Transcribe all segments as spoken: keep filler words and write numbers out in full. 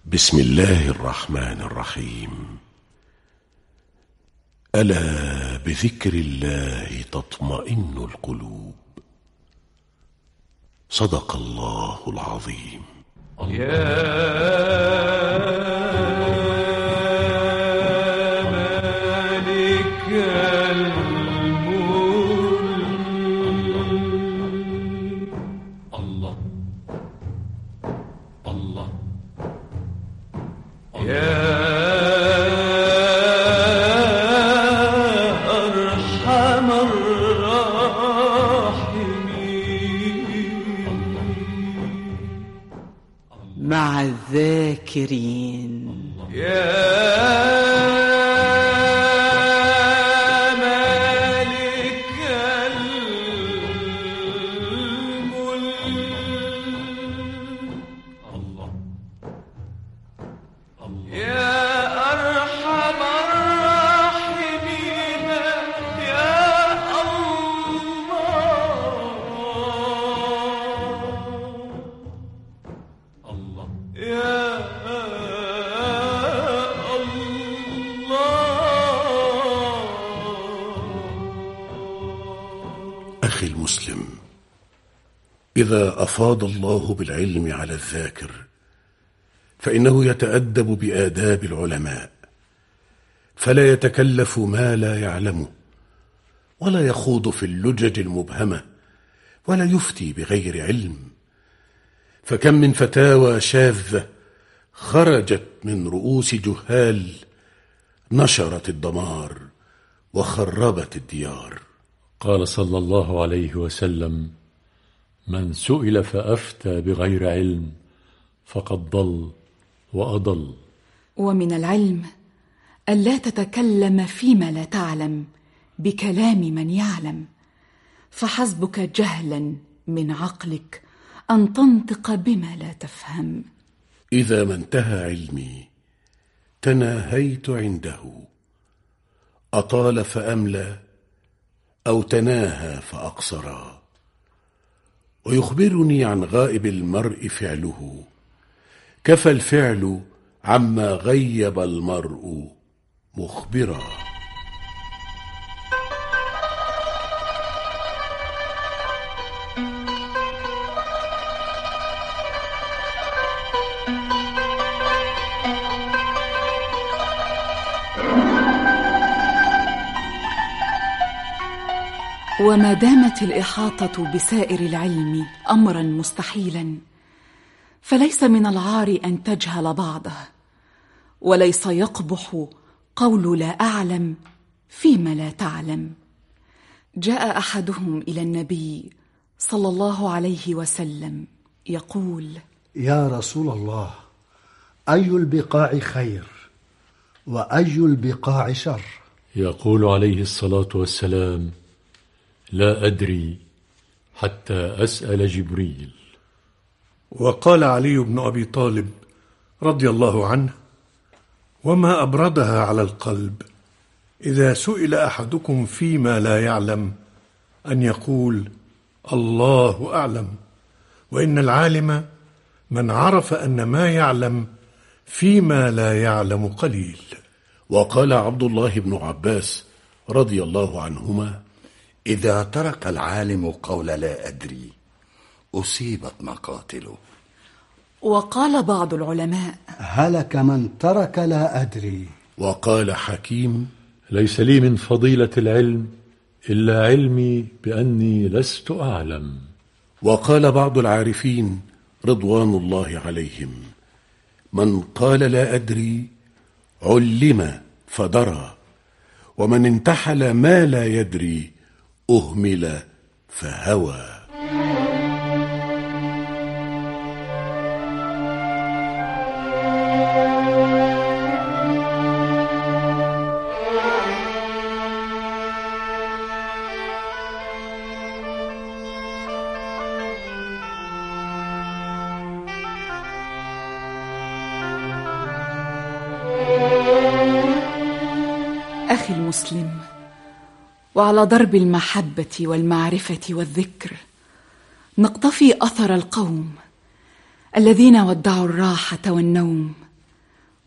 بسم الله الرحمن الرحيم. ألا بذكر الله تطمئن القلوب. صدق الله العظيم. يا مع الذاكرين. يا مالك الملك. الله الله. يا أرحم الراحمين. يا الله يا أخي المسلم، إذا أفاض الله بالعلم على الذاكر فإنه يتأدب بآداب العلماء، فلا يتكلف ما لا يعلمه، ولا يخوض في اللجج المبهمة، ولا يفتي بغير علم. فكم من فتاوى شاذة خرجت من رؤوس جهال نشرت الدمار وخربت الديار. قال صلى الله عليه وسلم: من سئل فأفتى بغير علم فقد ضل وأضل. ومن العلم ألا تتكلم فيما لا تعلم بكلام من يعلم، فحسبك جهلا من عقلك أن تنطق بما لا تفهم. إذا ما انتهى علمي تناهيت عنده، أطال فأملى أو تناهى فأقصرا. ويخبرني عن غائب المرء فعله، كفى الفعل عما غيب المرء مخبرا. وما دامت الإحاطة بسائر العلم أمرا مستحيلا، فليس من العار أن تجهل بعضه، وليس يقبح قول لا أعلم فيما لا تعلم. جاء أحدهم إلى النبي صلى الله عليه وسلم يقول: يا رسول الله، أي البقاع خير وأي البقاع شر؟ يقول عليه الصلاة والسلام: لا أدري حتى أسأل جبريل. وقال علي بن أبي طالب رضي الله عنه: وما أبردها على القلب إذا سئل أحدكم فيما لا يعلم أن يقول الله أعلم، وإن العالم من عرف أن ما يعلم فيما لا يعلم قليل. وقال عبد الله بن عباس رضي الله عنهما: إذا ترك العالم قول لا أدري أصيبت مقاتله. وقال بعض العلماء: هلك من ترك لا أدري. وقال حكيم: ليس لي من فضيلة العلم إلا علمي بأني لست أعلم. وقال بعض العارفين رضوان الله عليهم: من قال لا أدري علم فدرى، ومن انتحل ما لا يدري أهمل فهوى. أخي المسلم، وعلى درب المحبة والمعرفة والذكر نقتفي أثر القوم الذين ودعوا الراحة والنوم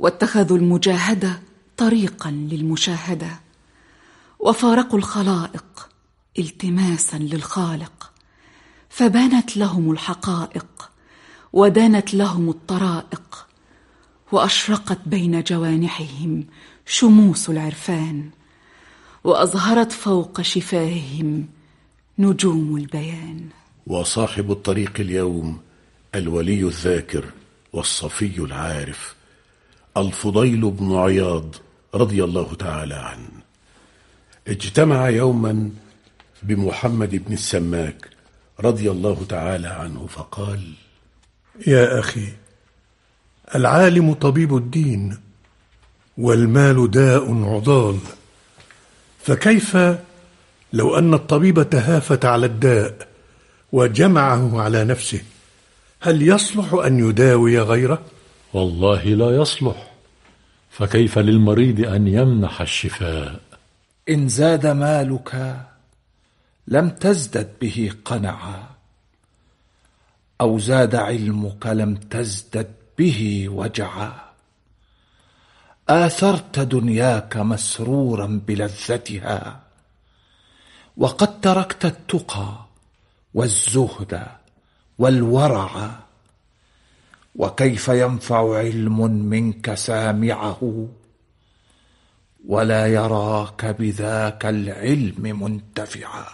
واتخذوا المجاهدة طريقا للمشاهدة، وفارقوا الخلائق التماسا للخالق، فبانت لهم الحقائق ودانت لهم الطرائق، وأشرقت بين جوانحهم شموس العرفان، وأظهرت فوق شفاههم نجوم البيان. وصاحب الطريق اليوم الولي الذاكر والصفي العارف الفضيل بن عياض رضي الله تعالى عنه، اجتمع يوما بمحمد بن السماك رضي الله تعالى عنه فقال: يا أخي، العالم طبيب الدين، والمال داء عضال، فكيف لو أن الطبيب تهافت على الداء وجمعه على نفسه، هل يصلح أن يداوي غيره؟ والله لا يصلح، فكيف للمريض أن يمنح الشفاء؟ إن زاد مالك لم تزدد به قنعا، أو زاد علمك لم تزدد به وجعا. آثرت دنياك مسرورا بلذتها، وقد تركت التقى والزهد والورع. وكيف ينفع علم منك سامعه، ولا يراك بذاك العلم منتفعا؟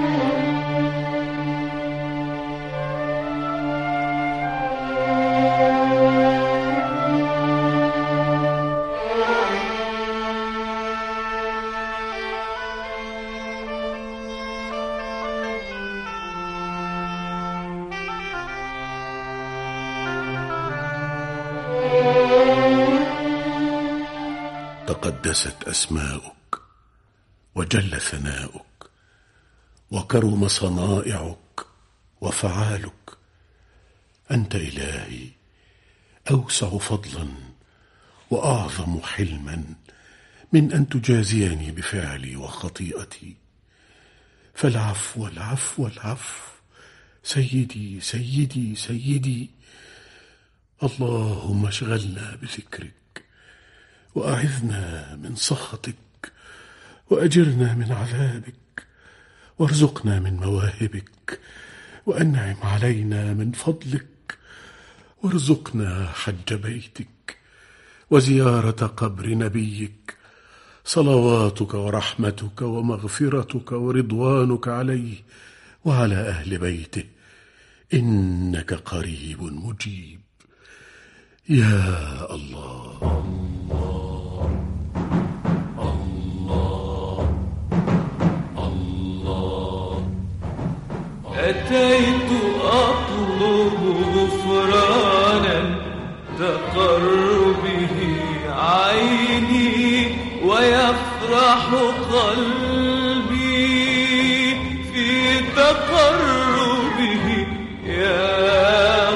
تقدست أسماؤك وجل ثناؤك وكرم صنائعك وفعالك. أنت إلهي أوسع فضلا وأعظم حلما من أن تجازيني بفعلي وخطيئتي، فالعفو العفو العفو سيدي سيدي سيدي. اللهم اشغلنا بذكرك، وأعذنا من سخطك، وأجرنا من عذابك، وارزقنا من مواهبك، وأنعم علينا من فضلك، وارزقنا حج بيتك وزيارة قبر نبيك، صلواتك ورحمتك ومغفرتك ورضوانك عليه وعلى أهل بيته، إنك قريب مجيب يا الله. أتيت أطلب غفرانا تقر به عيني، ويفرح قلبي في تقربه يا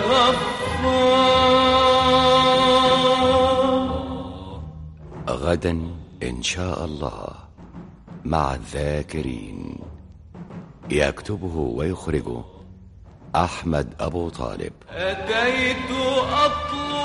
غفار. غدا إن شاء الله مع الذاكرين، يكتبه ويخرجه أحمد أبو طالب. أتيت أطلب